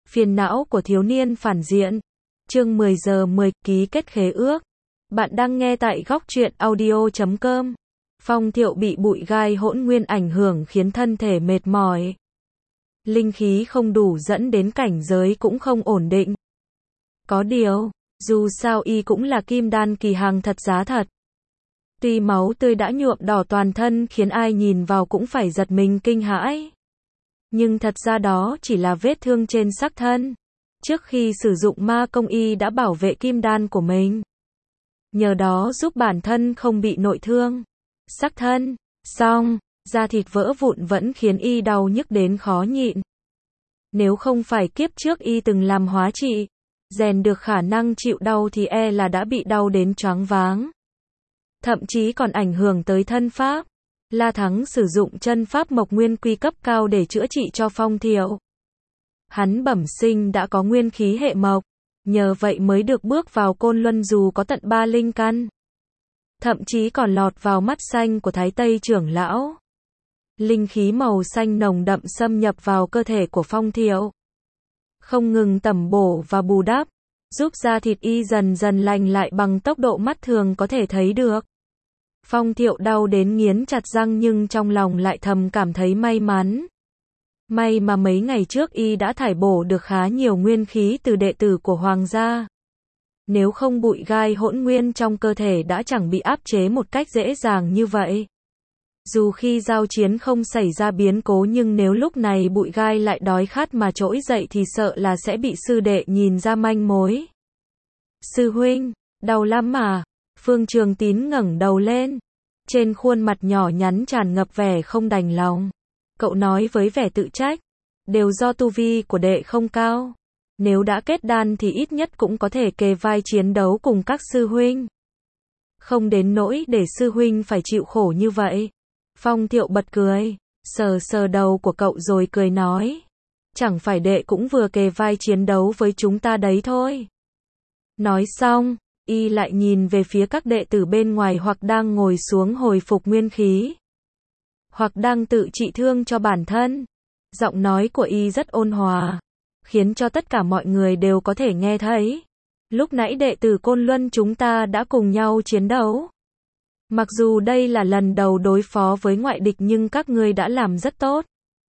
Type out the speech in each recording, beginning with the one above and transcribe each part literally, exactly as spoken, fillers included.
Phiền não của thiếu niên phản diện. Chương mười giờ mười, ký kết khế ước. Bạn đang nghe tại góc truyện audio chấm com. Phong Thiệu bị bụi gai hỗn nguyên ảnh hưởng khiến thân thể mệt mỏi. Linh khí không đủ dẫn đến cảnh giới cũng không ổn định. Có điều, dù sao y cũng là kim đan kỳ hàng thật giá thật. Tuy máu tươi đã nhuộm đỏ toàn thân khiến ai nhìn vào cũng phải giật mình kinh hãi. Nhưng thật ra đó chỉ là vết thương trên xác thân. Trước khi sử dụng ma công y đã bảo vệ kim đan của mình. Nhờ đó giúp bản thân không bị nội thương. Xác thân, xong, da thịt vỡ vụn vẫn khiến y đau nhức đến khó nhịn. Nếu không phải kiếp trước y từng làm hóa trị, rèn được khả năng chịu đau thì e là đã bị đau đến choáng váng. Thậm chí còn ảnh hưởng tới thân pháp. La Thắng sử dụng chân pháp Mộc Nguyên Quy cấp cao để chữa trị cho Phong Thiệu. Hắn bẩm sinh đã có nguyên khí hệ mộc, nhờ vậy mới được bước vào Côn Luân dù có tận ba linh căn. Thậm chí còn lọt vào mắt xanh của Thái Tây trưởng lão. Linh khí màu xanh nồng đậm xâm nhập vào cơ thể của Phong Thiệu. Không ngừng tẩm bổ và bù đắp, giúp da thịt y dần dần lành lại bằng tốc độ mắt thường có thể thấy được. Phong Thiệu đau đến nghiến chặt răng nhưng trong lòng lại thầm cảm thấy may mắn. May mà mấy ngày trước y đã thải bổ được khá nhiều nguyên khí từ đệ tử của Hoàng gia. Nếu không bụi gai hỗn nguyên trong cơ thể đã chẳng bị áp chế một cách dễ dàng như vậy. Dù khi giao chiến không xảy ra biến cố nhưng nếu lúc này bụi gai lại đói khát mà trỗi dậy thì sợ là sẽ bị sư đệ nhìn ra manh mối. Sư huynh, đau lắm mà. Phương Trường Tín ngẩng đầu lên. Trên khuôn mặt nhỏ nhắn tràn ngập vẻ không đành lòng. Cậu nói với vẻ tự trách. Đều do tu vi của đệ không cao. Nếu đã kết đan thì ít nhất cũng có thể kề vai chiến đấu cùng các sư huynh. Không đến nỗi để sư huynh phải chịu khổ như vậy. Phong Thiệu bật cười. Sờ sờ đầu của cậu rồi cười nói. Chẳng phải đệ cũng vừa kề vai chiến đấu với chúng ta đấy thôi. Nói xong, y lại nhìn về phía các đệ tử bên ngoài hoặc đang ngồi xuống hồi phục nguyên khí. Hoặc đang tự trị thương cho bản thân. Giọng nói của y rất ôn hòa. Khiến cho tất cả mọi người đều có thể nghe thấy. Lúc nãy đệ tử Côn Luân chúng ta đã cùng nhau chiến đấu. Mặc dù đây là lần đầu đối phó với ngoại địch nhưng các ngươi đã làm rất tốt.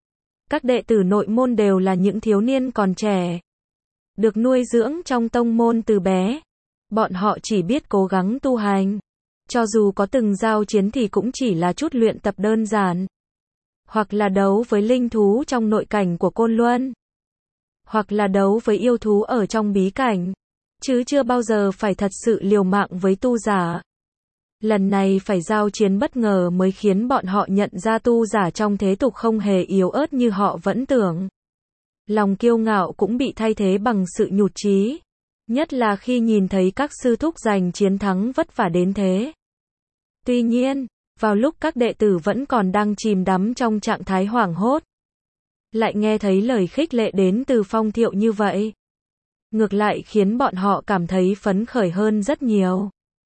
Các đệ tử nội môn đều là những thiếu niên còn trẻ. Được nuôi dưỡng trong tông môn từ bé. Bọn họ chỉ biết cố gắng tu hành. Cho dù có từng giao chiến thì cũng chỉ là chút luyện tập đơn giản. Hoặc là đấu với linh thú trong nội cảnh của Côn Luân. Hoặc là đấu với yêu thú ở trong bí cảnh. Chứ chưa bao giờ phải thật sự liều mạng với tu giả. Lần này phải giao chiến bất ngờ mới khiến bọn họ nhận ra tu giả trong thế tục không hề yếu ớt như họ vẫn tưởng. Lòng kiêu ngạo cũng bị thay thế bằng sự nhụt chí. Nhất là khi nhìn thấy các sư thúc giành chiến thắng vất vả đến thế. Tuy nhiên, vào lúc các đệ tử vẫn còn đang chìm đắm trong trạng thái hoảng hốt. Lại nghe thấy lời khích lệ đến từ Phong Thiệu như vậy. Ngược lại khiến bọn họ cảm thấy phấn khởi hơn rất nhiều.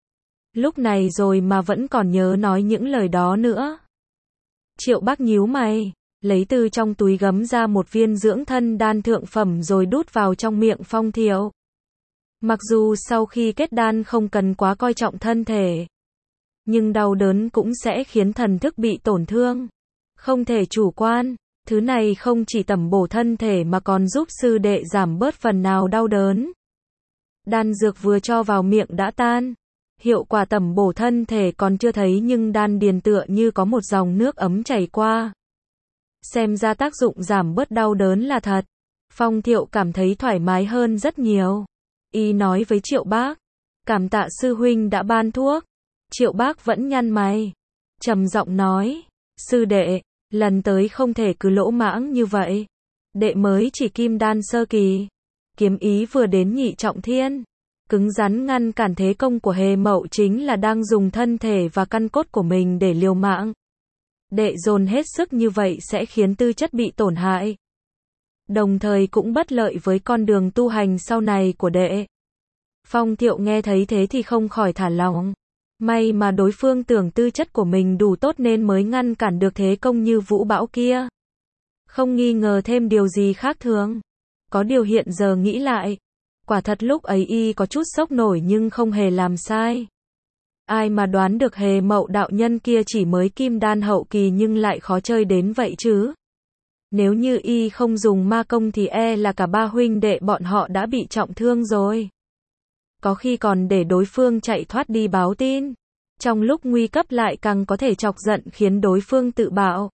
Lúc này rồi mà vẫn còn nhớ nói những lời đó nữa. Triệu Bác nhíu mày, lấy từ trong túi gấm ra một viên dưỡng thân đan thượng phẩm rồi đút vào trong miệng Phong Thiệu. Mặc dù sau khi kết đan không cần quá coi trọng thân thể. Nhưng đau đớn cũng sẽ khiến thần thức bị tổn thương. Không thể chủ quan, thứ này không chỉ tẩm bổ thân thể mà còn giúp sư đệ giảm bớt phần nào đau đớn. Đan dược vừa cho vào miệng đã tan. Hiệu quả tẩm bổ thân thể còn chưa thấy nhưng đan điền tựa như có một dòng nước ấm chảy qua. Xem ra tác dụng giảm bớt đau đớn là thật. Phong Thiệu cảm thấy thoải mái hơn rất nhiều. Y nói với Triệu Bác. Cảm tạ sư huynh đã ban thuốc. Triệu Bác vẫn nhăn mày. Trầm giọng nói. Sư đệ, lần tới không thể cứ lỗ mãng như vậy. Đệ mới chỉ kim đan sơ kỳ. Kiếm ý vừa đến nhị trọng thiên. Cứng rắn ngăn cản thế công của Hề Mậu chính là đang dùng thân thể và căn cốt của mình để liều mạng. Đệ dồn hết sức như vậy sẽ khiến tư chất bị tổn hại. Đồng thời cũng bất lợi với con đường tu hành sau này của đệ. Phong Thiệu nghe thấy thế thì không khỏi thả lỏng. May mà đối phương tưởng tư chất của mình đủ tốt nên mới ngăn cản được thế công như vũ bão kia. Không nghi ngờ thêm điều gì khác thường. Có điều hiện giờ nghĩ lại, quả thật lúc ấy y có chút sốc nổi nhưng không hề làm sai. Ai mà đoán được Hề Mậu đạo nhân kia chỉ mới kim đan hậu kỳ nhưng lại khó chơi đến vậy chứ. Nếu như y không dùng ma công thì e là cả ba huynh đệ bọn họ đã bị trọng thương rồi. Có khi còn để đối phương chạy thoát đi báo tin. Trong lúc nguy cấp lại càng có thể chọc giận khiến đối phương tự bạo.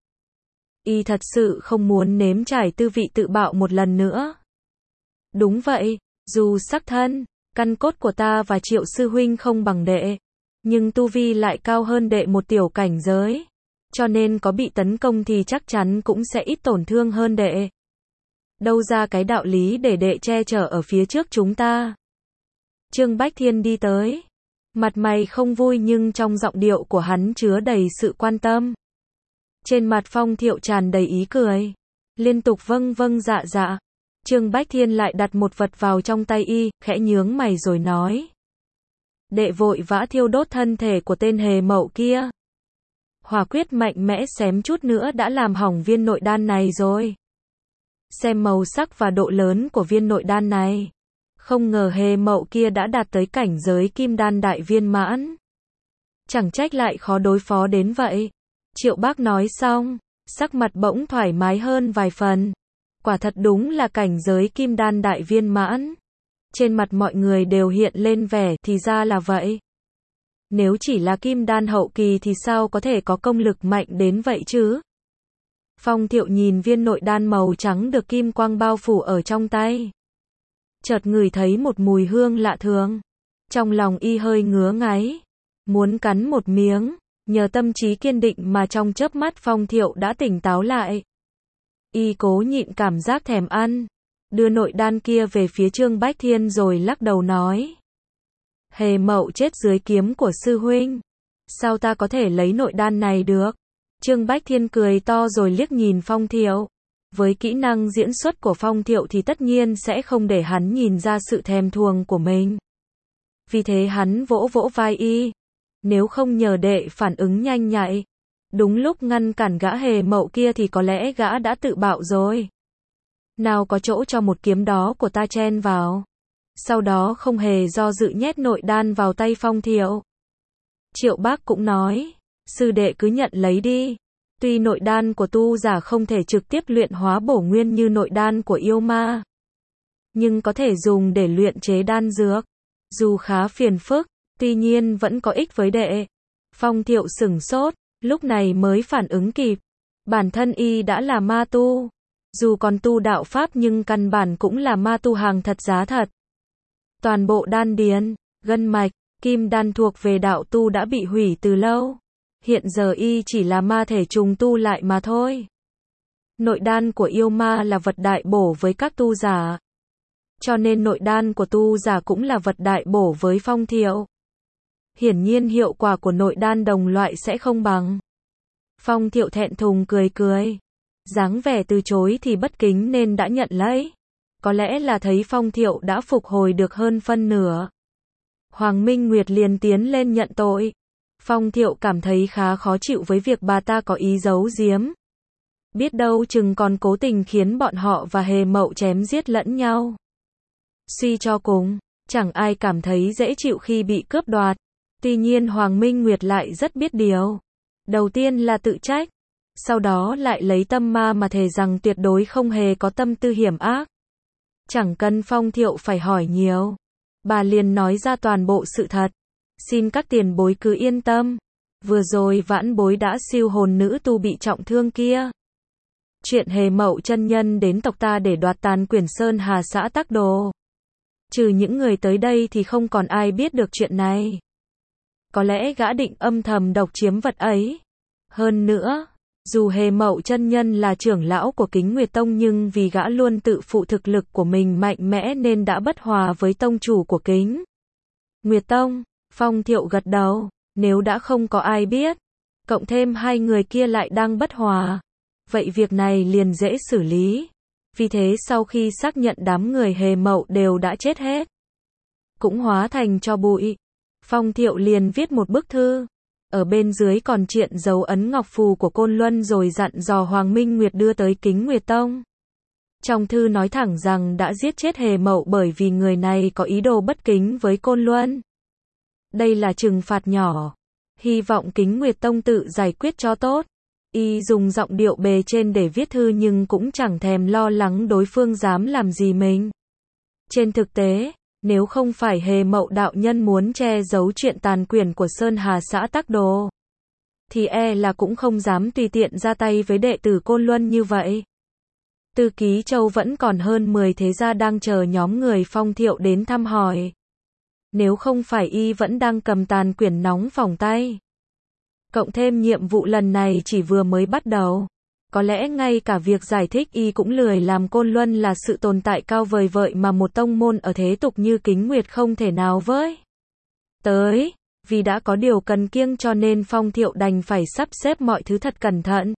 Y thật sự không muốn nếm trải tư vị tự bạo một lần nữa. Đúng vậy, dù sắc thân, căn cốt của ta và Triệu sư huynh không bằng đệ, nhưng tu vi lại cao hơn đệ một tiểu cảnh giới. Cho nên có bị tấn công thì chắc chắn cũng sẽ ít tổn thương hơn đệ. Đâu ra cái đạo lý để đệ che chở ở phía trước chúng ta. Trương Bách Thiên đi tới. Mặt mày không vui nhưng trong giọng điệu của hắn chứa đầy sự quan tâm. Trên mặt Phong Thiệu tràn đầy ý cười. Liên tục vâng vâng dạ dạ. Trương Bách Thiên lại đặt một vật vào trong tay y, khẽ nhướng mày rồi nói. Đệ vội vã thiêu đốt thân thể của tên Hề Mậu kia. Hỏa quyết mạnh mẽ xém chút nữa đã làm hỏng viên nội đan này rồi. Xem màu sắc và độ lớn của viên nội đan này. Không ngờ Hề Mậu kia đã đạt tới cảnh giới kim đan đại viên mãn. Chẳng trách lại khó đối phó đến vậy. Triệu Bác nói xong, sắc mặt bỗng thoải mái hơn vài phần. Quả thật đúng là cảnh giới kim đan đại viên mãn. Trên mặt mọi người đều hiện lên vẻ thì ra là vậy. Nếu chỉ là kim đan hậu kỳ thì sao có thể có công lực mạnh đến vậy chứ? Phong Thiệu nhìn viên nội đan màu trắng được kim quang bao phủ ở trong tay. Chợt ngửi thấy một mùi hương lạ thường. Trong lòng y hơi ngứa ngáy. Muốn cắn một miếng. Nhờ tâm trí kiên định mà trong chớp mắt Phong Thiệu đã tỉnh táo lại. Y cố nhịn cảm giác thèm ăn. Đưa nội đan kia về phía Trương Bách Thiên rồi lắc đầu nói. Hề Mậu chết dưới kiếm của sư huynh. Sao ta có thể lấy nội đan này được? Trương Bách Thiên cười to rồi liếc nhìn Phong Thiệu. Với kỹ năng diễn xuất của Phong Thiệu thì tất nhiên sẽ không để hắn nhìn ra sự thèm thuồng của mình. Vì thế hắn vỗ vỗ vai y. Nếu không nhờ đệ phản ứng nhanh nhạy, đúng lúc ngăn cản gã Hề Mậu kia thì có lẽ gã đã tự bạo rồi. Nào có chỗ cho một kiếm đó của ta chen vào. Sau đó không hề do dự nhét nội đan vào tay Phong Thiệu. Triệu Bác cũng nói, sư đệ cứ nhận lấy đi. Tuy nội đan của tu giả không thể trực tiếp luyện hóa bổ nguyên như nội đan của yêu ma, nhưng có thể dùng để luyện chế đan dược. Dù khá phiền phức, tuy nhiên vẫn có ích với đệ. Phong Thiệu sửng sốt, lúc này mới phản ứng kịp. Bản thân y đã là ma tu. Dù còn tu đạo pháp nhưng căn bản cũng là ma tu hàng thật giá thật. Toàn bộ đan điền, gân mạch, kim đan thuộc về đạo tu đã bị hủy từ lâu. Hiện giờ y chỉ là ma thể trùng tu lại mà thôi. Nội đan của yêu ma là vật đại bổ với các tu giả. Cho nên nội đan của tu giả cũng là vật đại bổ với Phong Thiệu. Hiển nhiên hiệu quả của nội đan đồng loại sẽ không bằng. Phong Thiệu thẹn thùng cười cười. Dáng vẻ từ chối thì bất kính nên đã nhận lấy. Có lẽ là thấy Phong Thiệu đã phục hồi được hơn phân nửa. Hoàng Minh Nguyệt liền tiến lên nhận tội. Phong Thiệu cảm thấy khá khó chịu với việc bà ta có ý giấu giếm. Biết đâu chừng còn cố tình khiến bọn họ và Hề Mậu chém giết lẫn nhau. Suy cho cùng, chẳng ai cảm thấy dễ chịu khi bị cướp đoạt. Tuy nhiên Hoàng Minh Nguyệt lại rất biết điều. Đầu tiên là tự trách. Sau đó lại lấy tâm ma mà thề rằng tuyệt đối không hề có tâm tư hiểm ác. Chẳng cần Phong Thiệu phải hỏi nhiều. Bà liền nói ra toàn bộ sự thật. Xin các tiền bối cứ yên tâm. Vừa rồi vãn bối đã siêu hồn nữ tu bị trọng thương kia. Chuyện Hề Mậu chân nhân đến tộc ta để đoạt Tàn Quyển Sơn Hà xã Tắc Đồ. Trừ những người tới đây thì không còn ai biết được chuyện này. Có lẽ gã định âm thầm độc chiếm vật ấy. Hơn nữa, dù Hề Mậu chân nhân là trưởng lão của Kính Nguyệt Tông nhưng vì gã luôn tự phụ thực lực của mình mạnh mẽ nên đã bất hòa với tông chủ của Kính Nguyệt Tông. Phong Thiệu gật đầu, nếu đã không có ai biết, cộng thêm hai người kia lại đang bất hòa, vậy việc này liền dễ xử lý. Vì thế sau khi xác nhận đám người Hề Mậu đều đã chết hết, cũng hóa thành tro bụi, Phong Thiệu liền viết một bức thư. Ở bên dưới còn triện dấu ấn ngọc phù của Côn Luân rồi dặn dò Hoàng Minh Nguyệt đưa tới Kính Nguyệt Tông. Trong thư nói thẳng rằng đã giết chết Hề Mậu bởi vì người này có ý đồ bất kính với Côn Luân. Đây là trừng phạt nhỏ. Hy vọng Kính Nguyệt Tông tự giải quyết cho tốt. Y dùng giọng điệu bề trên để viết thư nhưng cũng chẳng thèm lo lắng đối phương dám làm gì mình. Trên thực tế, nếu không phải Hề Mậu đạo nhân muốn che giấu chuyện tàn quyền của Sơn Hà xã Tắc Đồ, thì e là cũng không dám tùy tiện ra tay với đệ tử Côn Luân như vậy. Từ Ký Châu vẫn còn hơn mười thế gia đang chờ nhóm người Phong Thiệu đến thăm hỏi. Nếu không phải y vẫn đang cầm tàn quyển nóng phòng tay. Cộng thêm nhiệm vụ lần này chỉ vừa mới bắt đầu. Có lẽ ngay cả việc giải thích y cũng lười làm. Côn Luân là sự tồn tại cao vời vợi mà một tông môn ở thế tục như Kính Nguyệt không thể nào với tới. Vì đã có điều cần kiêng cho nên Phong Thiệu đành phải sắp xếp mọi thứ thật cẩn thận.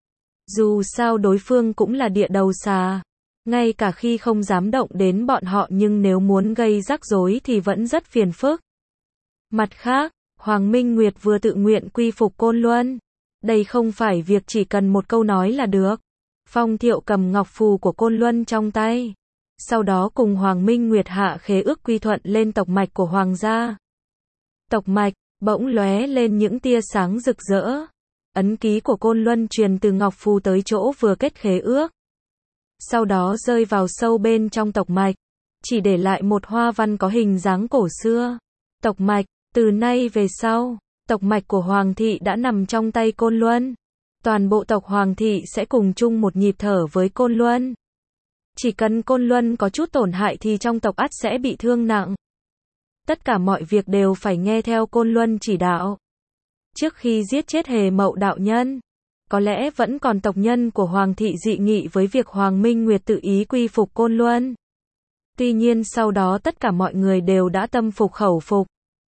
Dù sao đối phương cũng là địa đầu xà. Ngay cả khi không dám động đến bọn họ nhưng nếu muốn gây rắc rối thì vẫn rất phiền phức. Mặt khác, Hoàng Minh Nguyệt vừa tự nguyện quy phục Côn Luân. Đây không phải việc chỉ cần một câu nói là được. Phong Thiệu cầm ngọc phù của Côn Luân trong tay. Sau đó cùng Hoàng Minh Nguyệt hạ khế ước quy thuận lên tộc mạch của Hoàng gia. Tộc mạch, bỗng lóe lên những tia sáng rực rỡ. Ấn ký của Côn Luân truyền từ ngọc phù tới chỗ vừa kết khế ước. Sau đó rơi vào sâu bên trong tộc mạch. Chỉ để lại một hoa văn có hình dáng cổ xưa. Tộc mạch, từ nay về sau, tộc mạch của Hoàng thị đã nằm trong tay Côn Luân. Toàn bộ tộc Hoàng thị sẽ cùng chung một nhịp thở với Côn Luân. Chỉ cần Côn Luân có chút tổn hại thì trong tộc ắt sẽ bị thương nặng. Tất cả mọi việc đều phải nghe theo Côn Luân chỉ đạo. Trước khi giết chết Hề Mậu đạo nhân, có lẽ vẫn còn tộc nhân của Hoàng thị dị nghị với việc Hoàng Minh Nguyệt tự ý quy phục Côn Luân. Tuy nhiên sau đó tất cả mọi người đều đã tâm phục khẩu phục.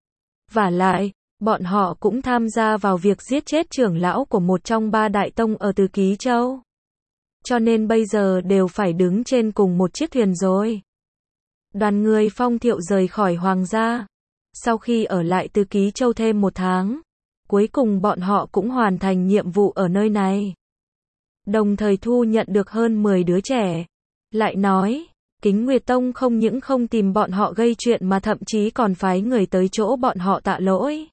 Vả lại, bọn họ cũng tham gia vào việc giết chết trưởng lão của một trong ba đại tông ở Từ Ký Châu. Cho nên bây giờ đều phải đứng trên cùng một chiếc thuyền rồi. Đoàn người Phong Thiệu rời khỏi Hoàng gia. Sau khi ở lại Từ Ký Châu thêm một tháng, cuối cùng bọn họ cũng hoàn thành nhiệm vụ ở nơi này. Đồng thời thu nhận được hơn mười đứa trẻ. Lại nói, Kính Nguyệt Tông không những không tìm bọn họ gây chuyện mà thậm chí còn phái người tới chỗ bọn họ tạ lỗi.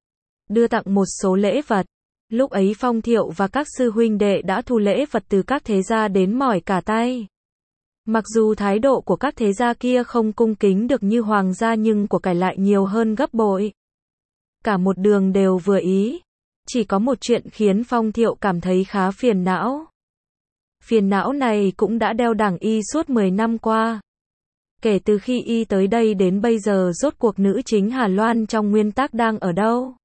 Đưa tặng một số lễ vật. Lúc ấy Phong Thiệu và các sư huynh đệ đã thu lễ vật từ các thế gia đến mỏi cả tay. Mặc dù thái độ của các thế gia kia không cung kính được như Hoàng gia nhưng của cải lại nhiều hơn gấp bội. Cả một đường đều vừa ý. Chỉ có một chuyện khiến Phong Thiệu cảm thấy khá phiền não. Phiền não này cũng đã đeo đẳng y suốt mười năm qua. Kể từ khi y tới đây đến bây giờ rốt cuộc nữ chính Hà Loan trong nguyên tắc đang ở đâu?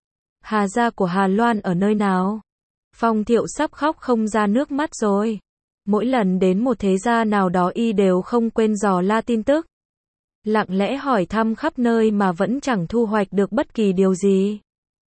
Hà gia của Hà Loan ở nơi nào? Phong Thiệu sắp khóc không ra nước mắt rồi. Mỗi lần đến một thế gia nào đó y đều không quên dò la tin tức. Lặng lẽ hỏi thăm khắp nơi mà vẫn chẳng thu hoạch được bất kỳ điều gì.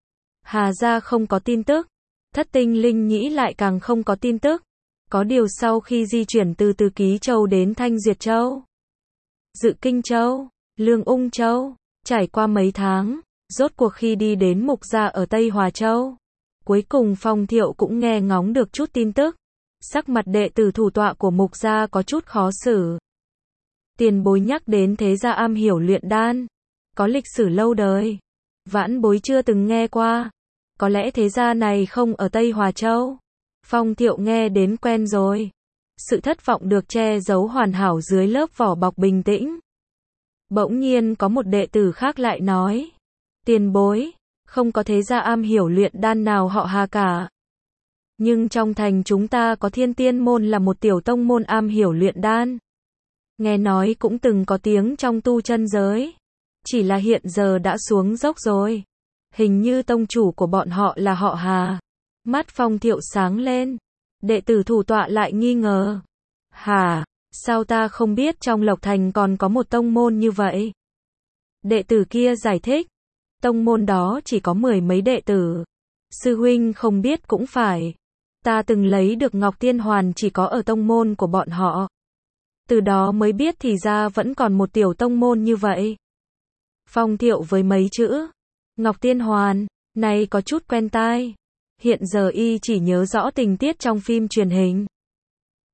Hà gia không có tin tức. Thất Tinh Linh Nhĩ lại càng không có tin tức. Có điều sau khi di chuyển từ Từ Ký Châu đến Thanh Duyệt Châu, Dự Kinh Châu, Lương Ung Châu, trải qua mấy tháng, rốt cuộc khi đi đến Mục gia ở Tây Hòa Châu, cuối cùng Phong Thiệu cũng nghe ngóng được chút tin tức. Sắc mặt đệ tử thủ tọa của Mục gia có chút khó xử. Tiền bối nhắc đến thế gia am hiểu luyện đan, có lịch sử lâu đời, vãn bối chưa từng nghe qua. Có lẽ thế gia này không ở Tây Hòa Châu. Phong Thiệu nghe đến quen rồi. Sự thất vọng được che giấu hoàn hảo dưới lớp vỏ bọc bình tĩnh. Bỗng nhiên có một đệ tử khác lại nói. Tiền bối, không có thế gia am hiểu luyện đan nào họ Hà cả. Nhưng trong thành chúng ta có Thiên Tiên môn là một tiểu tông môn am hiểu luyện đan. Nghe nói cũng từng có tiếng trong tu chân giới. Chỉ là hiện giờ đã xuống dốc rồi. Hình như tông chủ của bọn họ là họ Hà. Mắt Phong Thiệu sáng lên. Đệ tử thủ tọa lại nghi ngờ. Hà, sao ta không biết trong Lộc Thành còn có một tông môn như vậy? Đệ tử kia giải thích. Tông môn đó chỉ có mười mấy đệ tử. Sư huynh không biết cũng phải. Ta từng lấy được Ngọc Tiên Hoàn chỉ có ở tông môn của bọn họ. Từ đó mới biết thì ra vẫn còn một tiểu tông môn như vậy. Phong Thiệu với mấy chữ Ngọc Tiên Hoàn này có chút quen tai. Hiện giờ y chỉ nhớ rõ tình tiết trong phim truyền hình.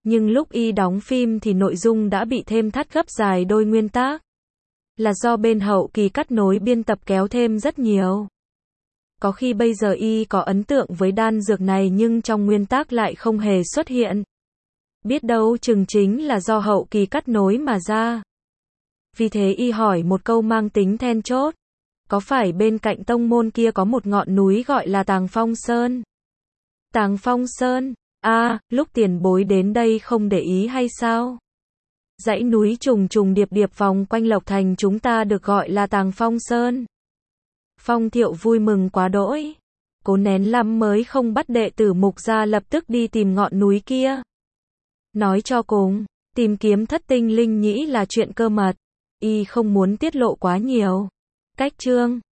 Nhưng lúc y đóng phim thì nội dung đã bị thêm thắt gấp dài đôi nguyên tác. Là do bên hậu kỳ cắt nối biên tập kéo thêm rất nhiều. Có khi bây giờ y có ấn tượng với đan dược này nhưng trong nguyên tác lại không hề xuất hiện. Biết đâu chừng chính là do hậu kỳ cắt nối mà ra. Vì thế y hỏi một câu mang tính then chốt. Có phải bên cạnh tông môn kia có một ngọn núi gọi là Tàng Phong Sơn? Tàng Phong Sơn? À, lúc tiền bối đến đây không để ý hay sao? Dãy núi trùng trùng điệp điệp vòng quanh Lộc Thành chúng ta được gọi là Tàng Phong Sơn. Phong Thiệu vui mừng quá đỗi. Cố nén lắm mới không bắt đệ tử Mục ra lập tức đi tìm ngọn núi kia. Nói cho cùng, tìm kiếm thất tinh linh nhĩ là chuyện cơ mật. Y không muốn tiết lộ quá nhiều. Cách chương